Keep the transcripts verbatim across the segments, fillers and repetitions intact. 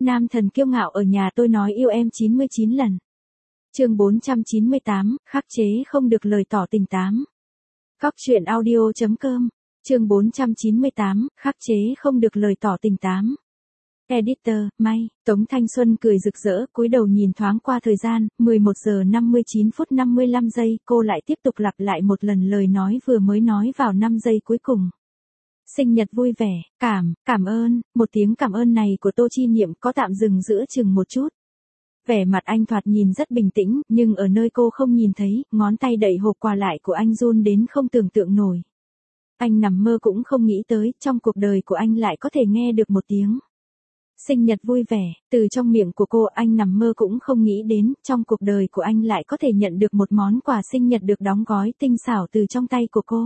Nam thần kiêu ngạo ở nhà tôi nói yêu em chín mươi chín lần. Chương bốn trăm chín mươi tám, khắc chế không được lời tỏ tình tám. Góc truyện audio chấm com. Chương bốn trăm chín mươi tám, khắc chế không được lời tỏ tình tám. Editor, May, Tống Thanh Xuân cười rực rỡ, cúi đầu nhìn thoáng qua thời gian, mười một giờ năm mươi chín phút năm mươi lăm giây, cô lại tiếp tục lặp lại một lần lời nói vừa mới nói vào năm giây cuối cùng. Sinh nhật vui vẻ, cảm, cảm ơn, một tiếng cảm ơn này của Tô Chi Niệm có tạm dừng giữa chừng một chút. Vẻ mặt anh thoạt nhìn rất bình tĩnh, nhưng ở nơi cô không nhìn thấy, ngón tay đẩy hộp quà lại của anh run đến không tưởng tượng nổi. Anh nằm mơ cũng không nghĩ tới, trong cuộc đời của anh lại có thể nghe được một tiếng sinh nhật vui vẻ, từ trong miệng của cô. Anh nằm mơ cũng không nghĩ đến, trong cuộc đời của anh lại có thể nhận được một món quà sinh nhật được đóng gói tinh xảo từ trong tay của cô.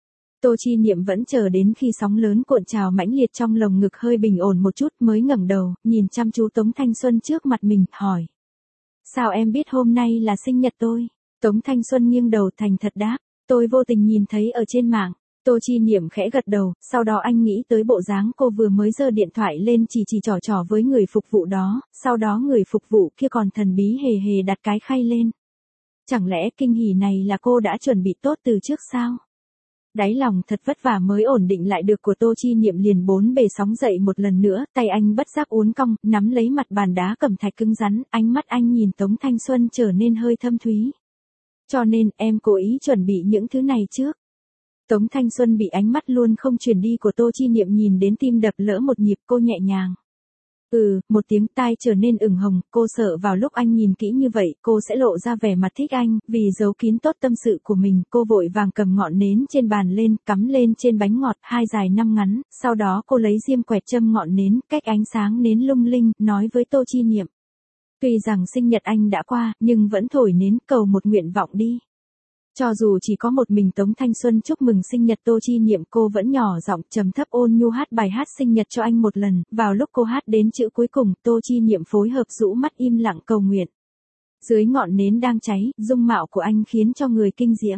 Tô Chi Niệm vẫn chờ đến khi sóng lớn cuộn trào mãnh liệt trong lồng ngực hơi bình ổn một chút mới ngẩng đầu, nhìn chăm chú Tống Thanh Xuân trước mặt mình, hỏi. Sao em biết hôm nay là sinh nhật tôi? Tống Thanh Xuân nghiêng đầu thành thật đáp, tôi vô tình nhìn thấy ở trên mạng. Tô Chi Niệm khẽ gật đầu, sau đó anh nghĩ tới bộ dáng cô vừa mới giơ điện thoại lên chỉ chỉ trò trò với người phục vụ đó, sau đó người phục vụ kia còn thần bí hề hề đặt cái khay lên. Chẳng lẽ kinh hỉ này là cô đã chuẩn bị tốt từ trước sao? Đáy lòng thật vất vả mới ổn định lại được của Tô Chi Niệm liền bốn bề sóng dậy một lần nữa, tay anh bất giác uốn cong, nắm lấy mặt bàn đá cẩm thạch cứng rắn, ánh mắt anh nhìn Tống Thanh Xuân trở nên hơi thâm thúy. Cho nên, em cố ý chuẩn bị những thứ này trước. Tống Thanh Xuân bị ánh mắt luôn không chuyển đi của Tô Chi Niệm nhìn đến tim đập lỡ một nhịp, cô nhẹ nhàng. Ừ, một tiếng, tai trở nên ửng hồng, cô sợ vào lúc anh nhìn kỹ như vậy, cô sẽ lộ ra vẻ mặt thích anh, vì giấu kín tốt tâm sự của mình, cô vội vàng cầm ngọn nến trên bàn lên, cắm lên trên bánh ngọt, hai dài năm ngắn, sau đó cô lấy diêm quẹt châm ngọn nến, cách ánh sáng nến lung linh, nói với Tô Chi Niệm. Tuy rằng sinh nhật anh đã qua, nhưng vẫn thổi nến cầu một nguyện vọng đi. Cho dù chỉ có một mình Tống Thanh Xuân chúc mừng sinh nhật Tô Chi Niệm, cô vẫn nhỏ giọng trầm thấp ôn nhu hát bài hát sinh nhật cho anh một lần, vào lúc cô hát đến chữ cuối cùng, Tô Chi Niệm phối hợp rũ mắt im lặng cầu nguyện. Dưới ngọn nến đang cháy, dung mạo của anh khiến cho người kinh diễm.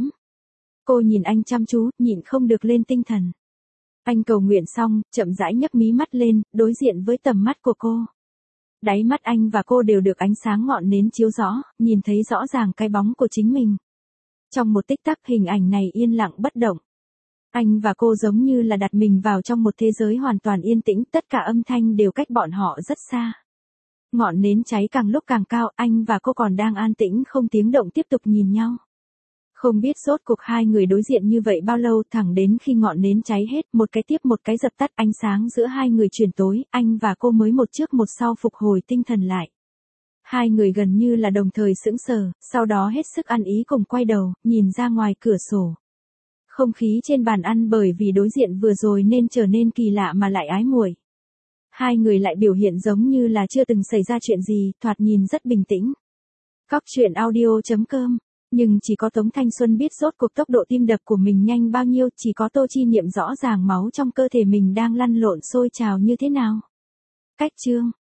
Cô nhìn anh chăm chú, nhịn không được lên tinh thần. Anh cầu nguyện xong, chậm rãi nhấc mí mắt lên, đối diện với tầm mắt của cô. Đáy mắt anh và cô đều được ánh sáng ngọn nến chiếu rõ, nhìn thấy rõ ràng cái bóng của chính mình. Trong một tích tắc hình ảnh này yên lặng bất động. Anh và cô giống như là đặt mình vào trong một thế giới hoàn toàn yên tĩnh, tất cả âm thanh đều cách bọn họ rất xa. Ngọn nến cháy càng lúc càng cao, anh và cô còn đang an tĩnh không tiếng động tiếp tục nhìn nhau. Không biết rốt cuộc hai người đối diện như vậy bao lâu, thẳng đến khi ngọn nến cháy hết, một cái tiếp một cái dập tắt, ánh sáng giữa hai người chuyển tối, anh và cô mới một trước một sau phục hồi tinh thần lại. Hai người gần như là đồng thời sững sờ, sau đó hết sức ăn ý cùng quay đầu, nhìn ra ngoài cửa sổ. Không khí trên bàn ăn bởi vì đối diện vừa rồi nên trở nên kỳ lạ mà lại ái muội. Hai người lại biểu hiện giống như là chưa từng xảy ra chuyện gì, thoạt nhìn rất bình tĩnh. Góc truyện audio chấm com. Nhưng chỉ có Tống Thanh Xuân biết rốt cuộc tốc độ tim đập của mình nhanh bao nhiêu, chỉ có Tô Chi Niệm rõ ràng máu trong cơ thể mình đang lăn lộn sôi trào như thế nào. Cách chương.